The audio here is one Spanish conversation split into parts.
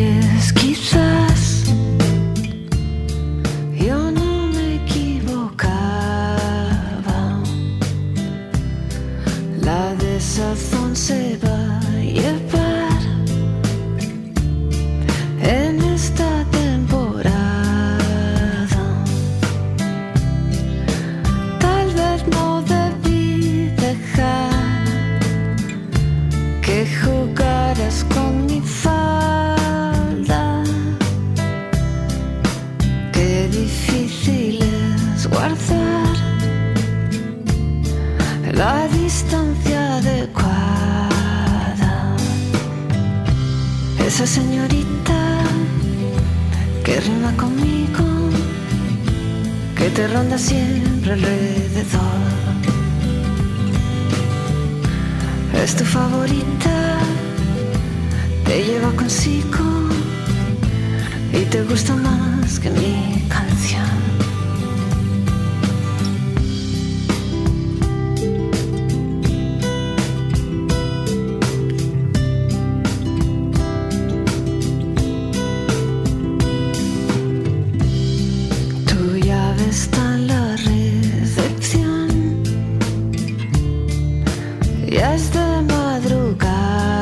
oyes, quizás yo no me equivocaba. La desazón se va a llevar en esta temporada. Tal vez no debí dejar que jugaras con mi falda. Qué difícil es guardar la distancia adecuada. Esa señorita que rima conmigo, que te ronda siempre alrededor, es tu favorita, te lleva consigo y te gusta más que mi canción. Tu llave está en la recepción, ya es de madrugada.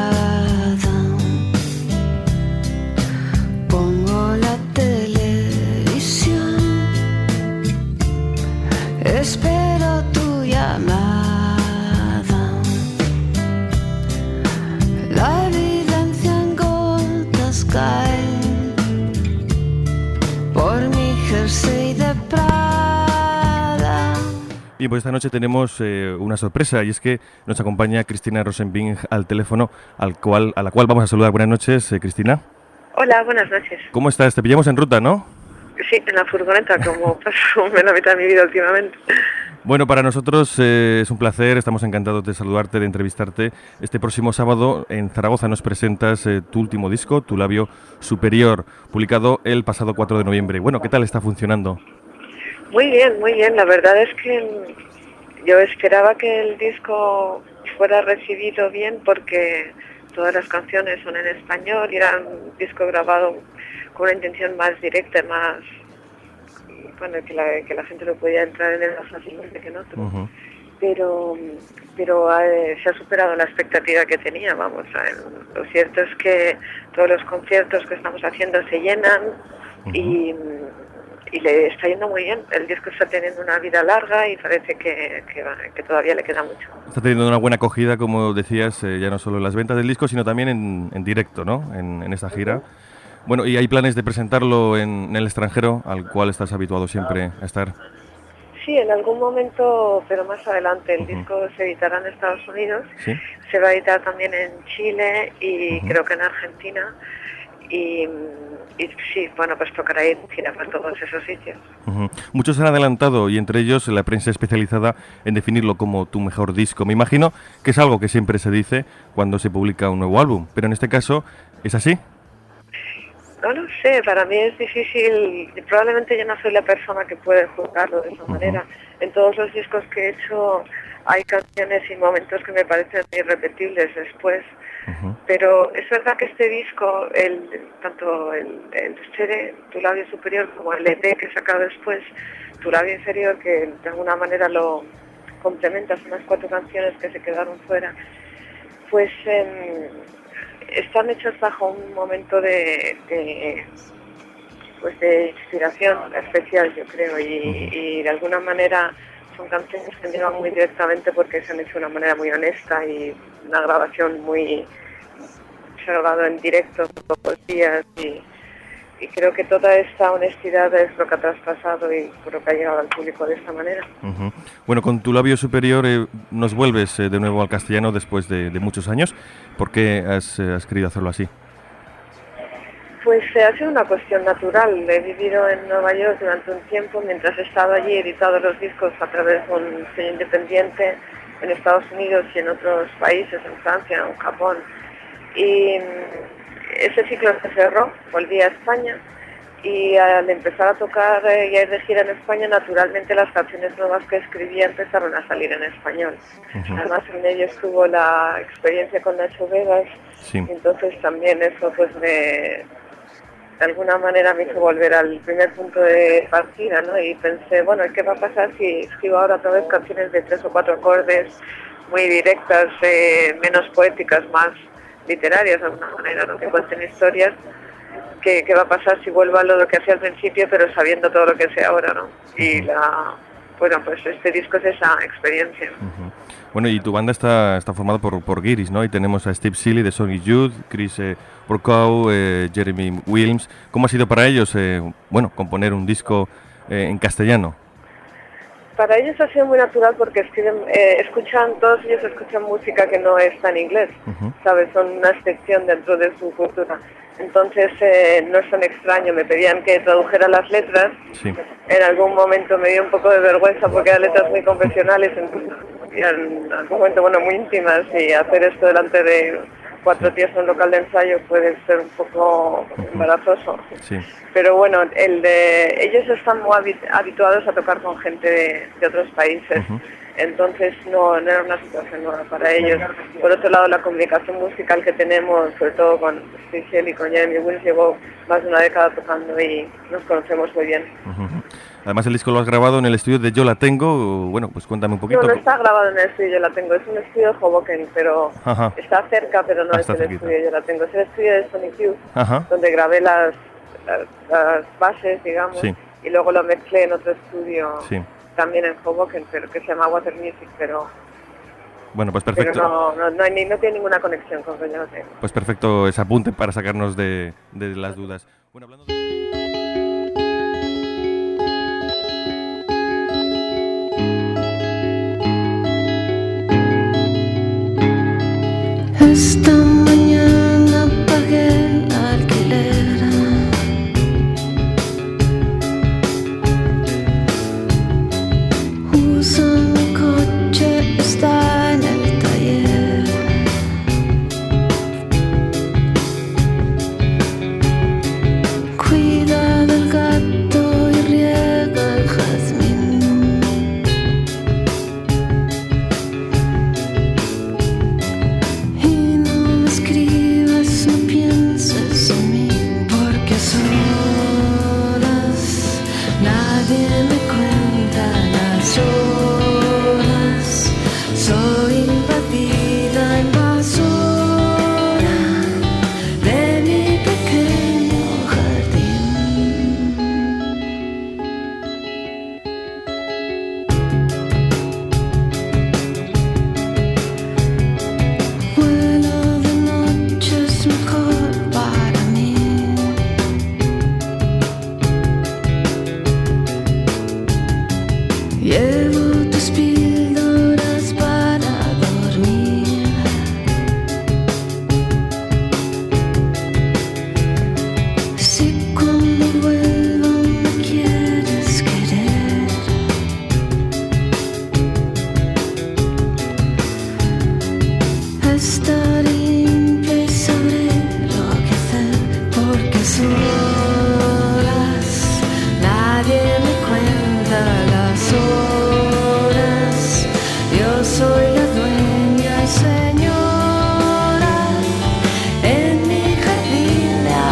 Pongo la televisión, espero tu llamada. La evidencia en gotas cae por mi jersey de Prada. Y pues esta noche tenemos una sorpresa, y es que nos acompaña Cristina Rosenbing al teléfono, a la cual vamos a saludar. Buenas noches, Cristina. Hola, buenas noches. ¿Cómo estás? Te pillamos en ruta, ¿no? Sí, en la furgoneta, como paso la mitad de mi vida últimamente. Bueno, para nosotros es un placer, estamos encantados de saludarte, de entrevistarte. Este próximo sábado en Zaragoza nos presentas tu último disco, Tu labio superior, publicado el pasado 4 de noviembre. Bueno, ¿qué tal está funcionando? Muy bien, muy bien. La verdad es que yo esperaba que el disco fuera recibido bien porque todas las canciones son en español y era un disco grabado con una intención más directa, más... bueno, que la gente lo podía entrar en él más fácilmente que en otro. Uh-huh. Pero se ha superado la expectativa que tenía, vamos. Lo cierto es que todos los conciertos que estamos haciendo se llenan. Uh-huh. y le está yendo muy bien. El disco está teniendo una vida larga y parece que todavía le queda mucho. Está teniendo una buena acogida, como decías, ya no solo en las ventas del disco, sino también en directo, ¿no? En esta gira. Uh-huh. Bueno, ¿y hay planes de presentarlo en el extranjero, al cual estás habituado siempre a estar? Sí, en algún momento, pero más adelante. El disco se editará en Estados Unidos, ¿sí? Se va a editar también en Chile y creo que en Argentina. Y sí, bueno, pues tocará ir gira por todos esos sitios. Muchos han adelantado, y entre ellos la prensa especializada, en definirlo como tu mejor disco. Me imagino que es algo que siempre se dice cuando se publica un nuevo álbum, pero en este caso, ¿es así? No lo sé, para mí es difícil, probablemente yo no soy la persona que puede juzgarlo de esa manera. En todos los discos que he hecho hay canciones y momentos que me parecen irrepetibles después, pero es verdad que este disco, tanto el CD, Tu labio superior, como el EP que he sacado después, Tu labio inferior, que de alguna manera lo complementa, son unas 4 canciones que se quedaron fuera, pues... están hechos bajo un momento de inspiración especial, yo creo, y de alguna manera son canciones que me llevan muy directamente porque se han hecho de una manera muy honesta y una grabación muy... se ha grabado en directo todos los días y creo que toda esta honestidad es lo que ha traspasado y por lo que ha llegado al público de esta manera. Bueno, con Tu labio superior nos vuelves de nuevo al castellano después de muchos años. ¿Por qué has querido hacerlo así? Pues ha sido una cuestión natural. He vivido en Nueva York durante un tiempo, mientras he estado allí he editado los discos a través de un sello independiente en Estados Unidos y en otros países, en Francia, en Japón. Y ese ciclo se cerró, volví a España y al empezar a tocar y a ir de gira en España, naturalmente las canciones nuevas que escribía empezaron a salir en español. Además en ello estuvo la experiencia con Nacho Vegas, y entonces también eso pues de alguna manera me hizo volver al primer punto de partida, ¿no? Y pensé, bueno, ¿qué va a pasar si escribo ahora otra vez canciones de 3 o 4 acordes muy directas, menos poéticas, más literarias de alguna manera, ¿no? Que cuenten historias? ¿Qué va a pasar si vuelvo a lo que hacía al principio, pero sabiendo todo lo que sé ahora, ¿no? Y bueno, pues este disco es esa experiencia. Bueno, y tu banda está formada por guiris, ¿no? Y tenemos a Steve Seeley de Sonic Youth, Chris Burkow, Jeremy Williams. ¿Cómo ha sido para ellos, componer un disco en castellano? Para ellos ha sido muy natural porque todos ellos escuchan música que no está en inglés, ¿sabes? Son una excepción dentro de su cultura. Entonces no es tan extraño, me pedían que tradujera las letras. Sí. En algún momento me dio un poco de vergüenza porque eran letras muy confesionales, y en algún momento, muy íntimas, y hacer esto delante de 4 tíos en un local de ensayo puede ser un poco embarazoso. Sí. Pero bueno, ellos están muy habituados a tocar con gente de otros países. Entonces no era una situación nueva para ellos. Por otro lado, la comunicación musical que tenemos, sobre todo con Steve y con Jeremy Williams, llevo más de una década tocando y nos conocemos muy bien. Además, el disco lo has grabado en el estudio de Yo La Tengo. Bueno, pues cuéntame un poquito. No está grabado en el estudio Yo La Tengo, es un estudio de Hoboken, pero está cerca, pero no es el estudio Yo La Tengo. Es el estudio de Sonic Youth, donde grabé las bases, digamos, y luego lo mezclé en otro estudio. Sí. También en Hoboken, pero que se llama Water Music, pero bueno, pues perfecto. Pero no tiene ninguna conexión con Yo La Tengo. Pues perfecto ese apunte para sacarnos de las dudas. Bueno, hablando Esta mañana pagué el alquiler. Uso mi coche, está en el taller. Cuida del gato y riega el jazmín. Y no me escribas, no pienses en mí, porque a solas nadie me cuenta las horas. Soy invadida, invasora de mi pequeño jardín. Vuelo de noche es mejor para mí. Llevo tus píldoras para dormir. Si cuando vuelvo me quieres querer, estaré limpia y sabré lo que hacer, porque a solas nadie me cuenta las horas. Yo soy la dueña y señora en mi jardín de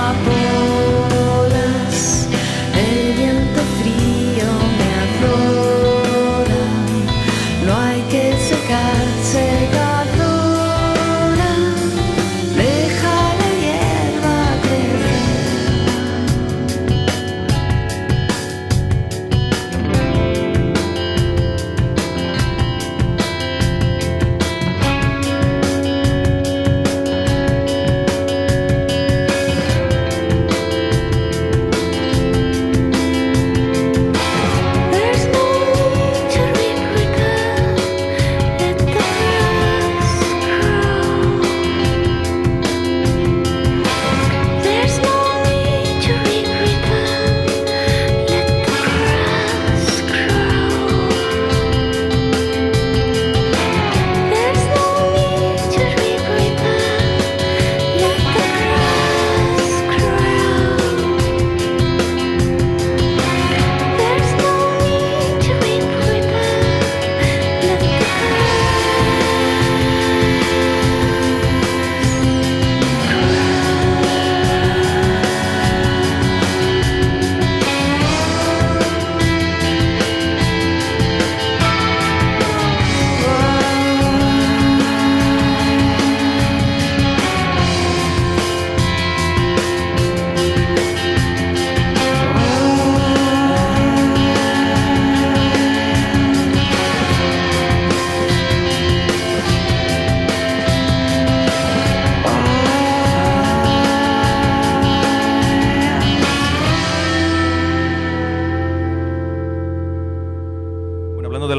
amapolas. El viento frío me aflora, no hay que secar secadora. Deja la hierba crecer.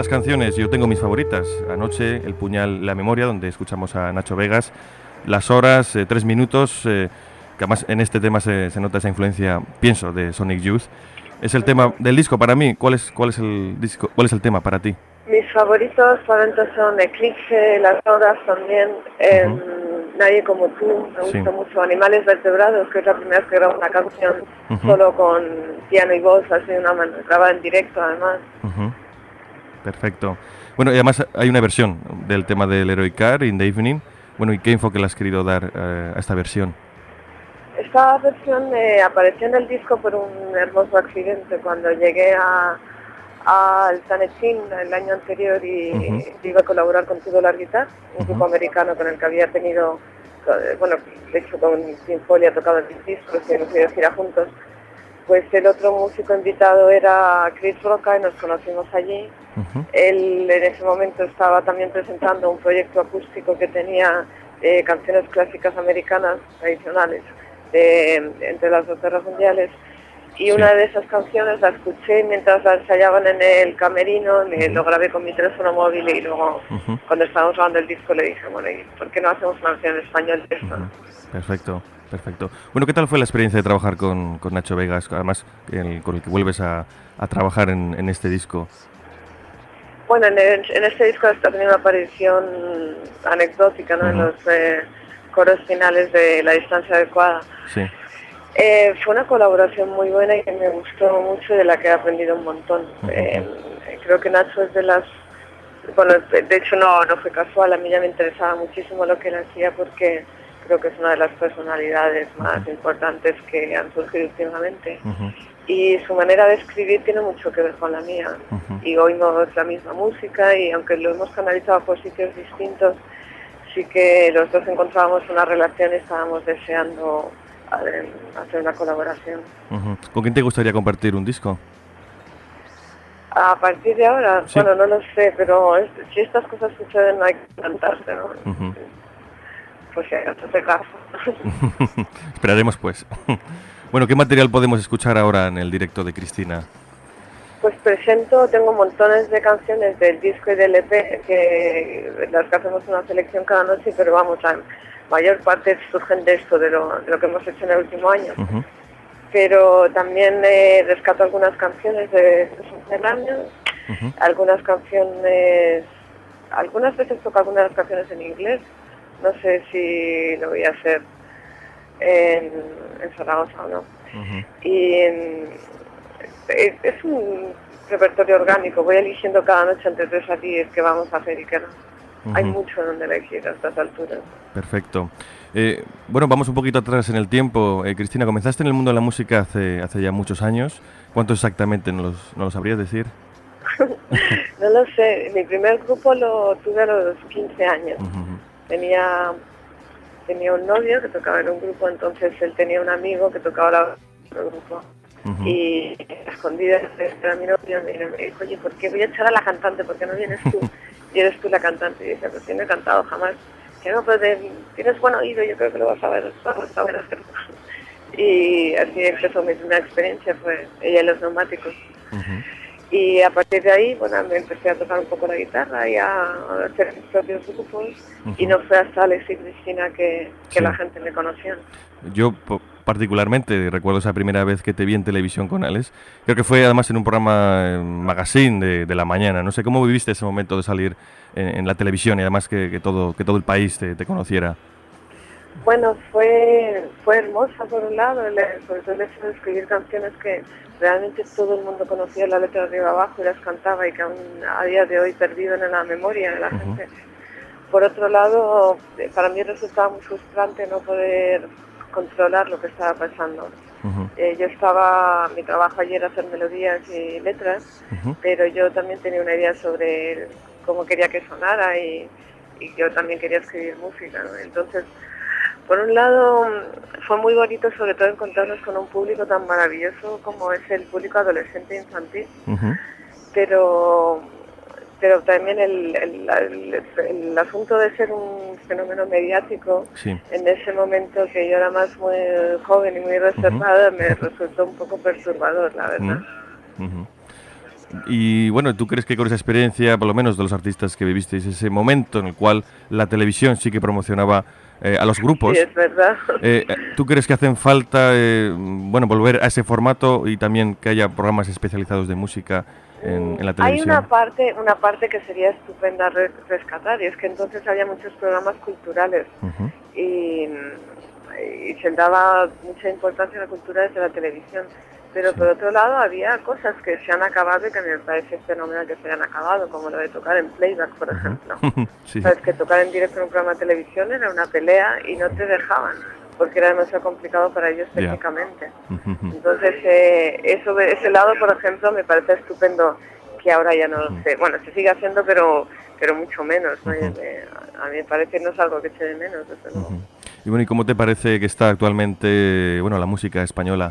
las canciones, yo tengo mis favoritas. Anoche, El puñal, la memoria, donde escuchamos a Nacho Vegas. Las horas, 3 minutos, que además en este tema se nota esa influencia, pienso, de Sonic Youth. Es el tema del disco para mí. ¿Cuál es el disco? ¿Cuál es el tema para ti? Mis favoritos probablemente son Eclipse, Las horas también, Nadie como tú, me gusta mucho, Animales vertebrados, que es la primera vez que grabo una canción solo con piano y voz, así grabada en directo además. Perfecto. Bueno, y además hay una versión del tema del Heroic Car, In the Evening. Bueno, ¿y qué enfoque le has querido dar a esta versión? Esta versión apareció en el disco por un hermoso accidente cuando llegué al Tanechin el año anterior y iba a colaborar con Two Dollar Guitar, un grupo americano con el que había tenido, bueno, de hecho con Tim Foley ha tocado el disco, que hemos ido a gira juntos. Pues el otro músico invitado era Chris Roca y nos conocimos allí. Él en ese momento estaba también presentando un proyecto acústico que tenía canciones clásicas americanas tradicionales entre las dos guerras mundiales. Y una de esas canciones la escuché mientras la ensayaban en el camerino, lo grabé con mi teléfono móvil y luego cuando estábamos grabando el disco le dije, bueno, ¿y por qué no hacemos una versión en español de esto? Perfecto, perfecto. Bueno, ¿qué tal fue la experiencia de trabajar con Nacho Vegas, además con el que vuelves a trabajar en este disco? Bueno, en este disco está teniendo una aparición anecdótica, ¿no? En los coros finales de La distancia adecuada. Sí. Fue una colaboración muy buena y que me gustó mucho y de la que he aprendido un montón. Creo que Nacho es de las... Bueno, de hecho no fue casual, a mí ya me interesaba muchísimo lo que él hacía porque creo que es una de las personalidades más importantes que han surgido últimamente. Y su manera de escribir tiene mucho que ver con la mía. Y oímos la misma música y aunque lo hemos canalizado por sitios distintos, sí que los dos encontrábamos una relación y estábamos deseando hacer una colaboración. ¿Con quién te gustaría compartir un disco? A partir de ahora, sí. Bueno, no lo sé, pero si estas cosas suceden no hay que plantarse, ¿no? Pues si hay que hacer caso. Esperaremos pues. Bueno, ¿qué material podemos escuchar ahora en el directo de Cristina? Pues tengo montones de canciones del disco y del EP, que las que hacemos una selección cada noche, pero vamos, la mayor parte surgen de esto, de lo que hemos hecho en el último año. Pero también rescato algunas canciones de subterráneos, algunas canciones, algunas veces toco algunas canciones en inglés, no sé si lo voy a hacer en Zaragoza o no. Y es un repertorio orgánico, voy eligiendo cada noche entre 3 a 10 que vamos a hacer y que no. Hay mucho donde elegir a estas alturas. Perfecto. Bueno, vamos un poquito atrás en el tiempo. Cristina, comenzaste en el mundo de la música hace ya muchos años. ¿Cuántos exactamente? ¿No lo sabrías decir? No lo sé. Mi primer grupo lo tuve a los 15 años. Tenía un novio que tocaba en un grupo, entonces él tenía un amigo que tocaba en otro grupo. Y a escondidas era mi novio, me dijo, oye, ¿por qué voy a echar a la cantante? ¿Por qué no vienes tú? Y eres tú la cantante. Y dice, pues yo no he cantado jamás. Que no, pues tienes buen oído, yo creo que lo vas a saber hacerlo. Y así empezó mi primera experiencia, fue ella en los neumáticos. Y a partir de ahí, bueno, me empecé a tocar un poco la guitarra y a hacer mis propios grupos. Y no fue hasta Alex y Cristina que la gente me conoció. Yo particularmente recuerdo esa primera vez que te vi en televisión con Alex. Creo que fue además en un programa magazine de la mañana. No sé cómo viviste ese momento de salir en la televisión y además que todo el país te conociera. Bueno, fue hermosa por un lado, sobre todo el hecho de escribir canciones que realmente todo el mundo conocía la letra de arriba abajo y las cantaba y que aún a día de hoy perdido en la memoria de la gente. Por otro lado, para mí resultaba muy frustrante no poder controlar lo que estaba pasando. Mi trabajo ayer era hacer melodías y letras, pero yo también tenía una idea sobre cómo quería que sonara y yo también quería escribir música, ¿no? Entonces, por un lado, fue muy bonito sobre todo encontrarnos con un público tan maravilloso como es el público adolescente e infantil, pero también el asunto de ser un fenómeno mediático, en ese momento que yo era más muy joven y muy reservada, me resultó un poco perturbador, la verdad. Y bueno, ¿tú crees que con esa experiencia, por lo menos de los artistas que vivisteis, ese momento en el cual la televisión sí que promocionaba a los grupos, Sí, es verdad. ¿tú crees que hacen falta bueno, volver a ese formato y también que haya programas especializados de música en la Hay televisión? una parte que sería estupenda rescatar, y es que entonces había muchos programas culturales Ujú. y se daba mucha importancia a la cultura desde la televisión. Pero por otro lado había cosas que se han acabado y que me parece fenomenal que se hayan acabado, como lo de tocar en playback, por ejemplo. Sí. Sabes que tocar en directo en un programa de televisión era una pelea y no te dejaban, porque era demasiado complicado para ellos Ya. técnicamente. Entonces, ese lado, por ejemplo, me parece estupendo que ahora ya no sé. Bueno, se sigue haciendo, pero mucho menos, ¿no? A mí me parece no es algo que eche de menos, desde luego. Y bueno, ¿y cómo te parece que está actualmente, bueno, la música española?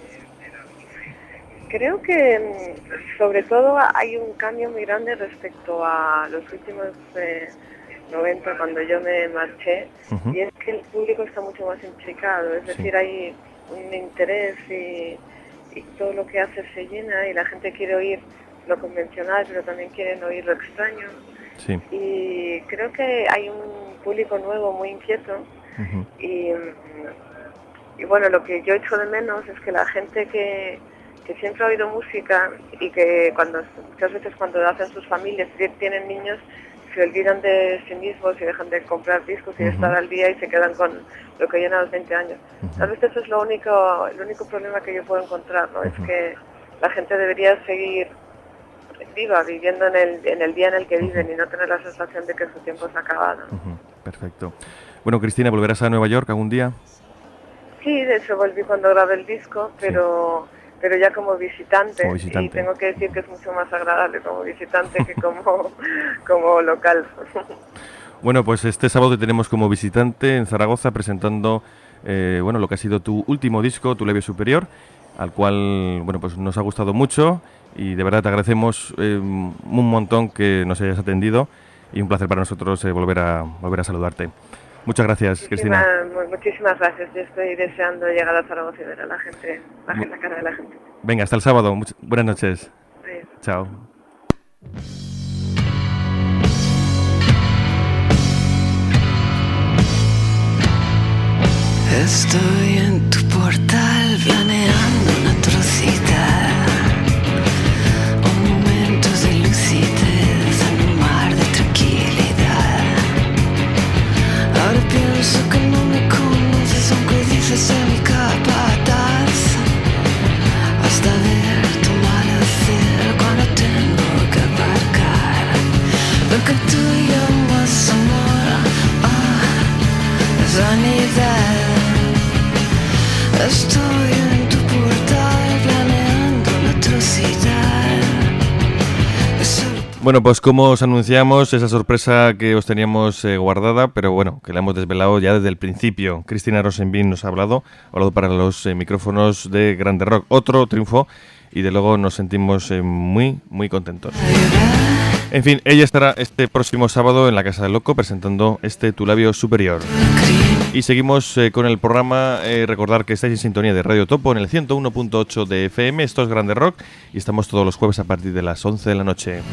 Creo que sobre todo hay un cambio muy grande respecto a los últimos 90 cuando yo me marché, Ujú. y es que el público está mucho más implicado, es decir, hay un interés y todo lo que hace se llena y la gente quiere oír lo convencional, pero también quieren oír lo extraño. Sí. Y creo que hay un público nuevo muy inquieto Ujú. y bueno, lo que yo echo de menos es que la gente que siempre ha oído música y que muchas veces cuando hacen sus familias y tienen niños se olvidan de sí mismos y dejan de comprar discos y de estar al día y se quedan con lo que oyen a los 20 años. Tal vez eso es el único problema que yo puedo encontrar, ¿no? Es que la gente debería seguir viva, viviendo en el día en el que viven y no tener la sensación de que su tiempo se ha acabado. Perfecto. Bueno, Cristina, ¿volverás a Nueva York algún día? Sí, de hecho volví cuando grabé el disco, pero ya como visitante, y tengo que decir que es mucho más agradable como visitante que como local. Bueno, pues este sábado te tenemos como visitante en Zaragoza presentando bueno, lo que ha sido tu último disco, Tu labio superior, al cual bueno, pues nos ha gustado mucho y de verdad te agradecemos un montón que nos hayas atendido y un placer para nosotros volver a saludarte. Muchas gracias, Cristina. Muchísimas gracias. Yo estoy deseando llegar a Zaragoza y ver a la gente, la cara de la gente. Venga, hasta el sábado. Buenas noches. Sí. Chao. Estoy en tu portal planeando una atrocidad. Un momento de lucidez en un mar de tranquilidad. Ahora pienso que no me conoces, aunque dices ser mi capataz. Hasta ver tu amanecer cuando tengo que aparcar. Lo que tú llamas amor, es vanidad. Estoy en tu portal planeando la atrocidad. Bueno, pues como os anunciamos, esa sorpresa que os teníamos guardada, pero bueno, que la hemos desvelado ya desde el principio. Cristina Rosenbin nos ha hablado para los micrófonos de Grande Rock. Otro triunfo y de luego nos sentimos muy, muy contentos. En fin, ella estará este próximo sábado en la Casa del Loco presentando Tu labio superior. Y seguimos con el programa. Recordar que estáis en sintonía de Radio Topo en el 101.8 de FM. Esto es Grande Rock y estamos todos los jueves a partir de las 11 de la noche.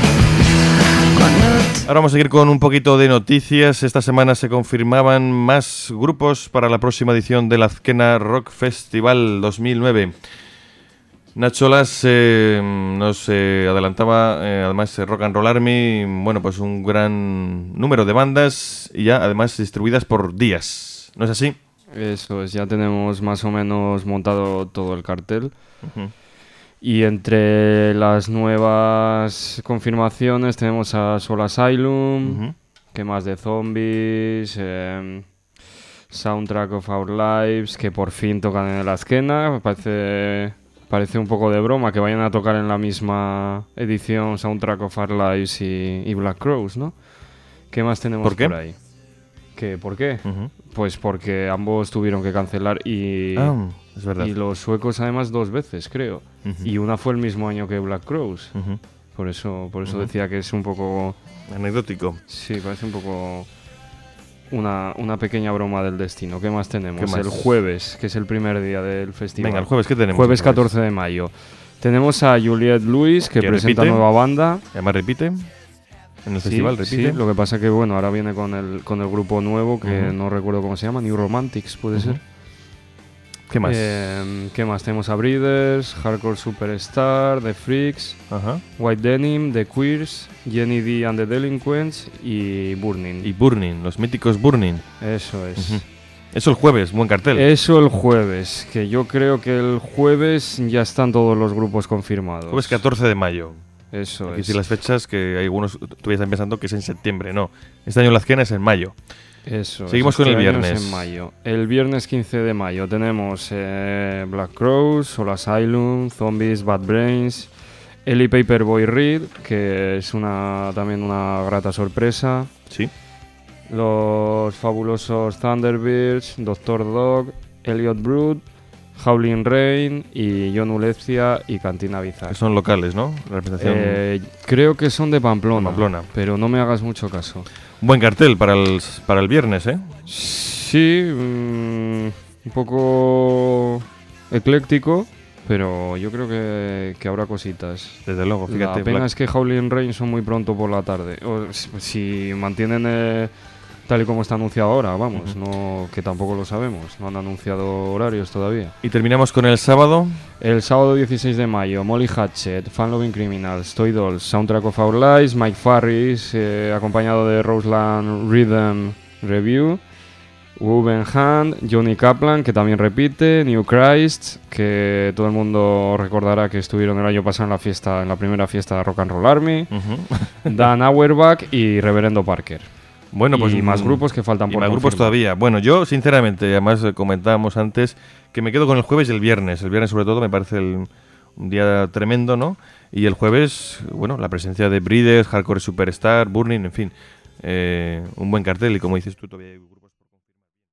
Ahora vamos a seguir con un poquito de noticias. Esta semana se confirmaban más grupos para la próxima edición del Azkena Rock Festival 2009. Nacho Las nos adelantaba, además Rock and Roll Army, bueno, pues un gran número de bandas y ya además distribuidas por días, ¿no es así? Eso es, ya tenemos más o menos montado todo el cartel. Y entre las nuevas confirmaciones tenemos a Soul Asylum, que más de zombies, Soundtrack of Our Lives, que por fin tocan en el Azkena. Parece un poco de broma que vayan a tocar en la misma edición Soundtrack of Our Lives y Black Crowes, ¿no? ¿Qué más tenemos por ahí? ¿Por qué? Pues porque ambos tuvieron que cancelar y es verdad. Y los suecos además 2 veces, creo. Y una fue el mismo año que Black Crowes. Por eso decía que es un poco... anecdótico. Sí, parece un poco... Una pequeña broma del destino. ¿Qué más tenemos? ¿Qué más? El jueves, que es el primer día del festival. Venga, el jueves, ¿qué tenemos? Jueves 14 de mayo. Tenemos a Juliette Lewis, que presenta repite. nueva banda. Además repite. En el festival repite. Sí, lo que pasa que, bueno, ahora viene con el grupo nuevo, que no recuerdo cómo se llama, New Romantics, puede ser. ¿Qué más? ¿Qué más? Tenemos a Breeders, Hardcore Superstar, The Freaks, Ajá. White Denim, The Queers, Jenny D and the Delinquents y Burning. Y Burning, los míticos Burning. Eso es. Eso el jueves, buen cartel. Eso el jueves, que yo creo que el jueves ya están todos los grupos confirmados. Jueves 14 de mayo. Eso Aquí es. sí las fechas que hay algunos todavía están pensando que es en septiembre. No, este año la Azquena es en mayo. Eso. Seguimos con el año es viernes. en mayo. El viernes 15 de mayo tenemos Black Crowes, Soul Asylum, Zombies, Bad Brains, Ellie Paperboy Reed, que es también una grata sorpresa. Sí. Los fabulosos Thunderbirds, Doctor Dog, Elliot Brood, Howling Rain y John Ulepcia y Cantina Bizarre. Que son locales, ¿no? La representación. Creo que son de Pamplona, Pamplona. pero no me hagas mucho caso. Buen cartel para el viernes, ¿eh? Sí, un poco ecléctico, pero yo creo que habrá cositas. Desde luego, fíjate. La pena es que Howling Rain son muy pronto por la tarde. Si mantienen tal y como está anunciado ahora, vamos, no, que tampoco lo sabemos. No han anunciado horarios todavía. Y terminamos con el sábado. El sábado 16 de mayo, Molly Hatchet, Fun Loving Criminals, Toy Dolls, Soundtrack of Our Lives, Mike Farris, acompañado de Roseland Rhythm Review, Woven Hand, Johnny Kaplan, que también repite, New Christ, que todo el mundo recordará que estuvieron el año pasado en la primera fiesta de Rock and Roll Army, Dan Auerbach y Reverendo Parker. Bueno, pues y más grupos que faltan y por más grupos confirmar. todavía. Bueno, yo sinceramente, además comentábamos antes que me quedo con el jueves y el viernes. El viernes sobre todo me parece un día tremendo, ¿no? Y el jueves, bueno, la presencia de Breeders, Hardcore Superstar, Burning, en fin, un buen cartel y como dices tú todavía hay grupos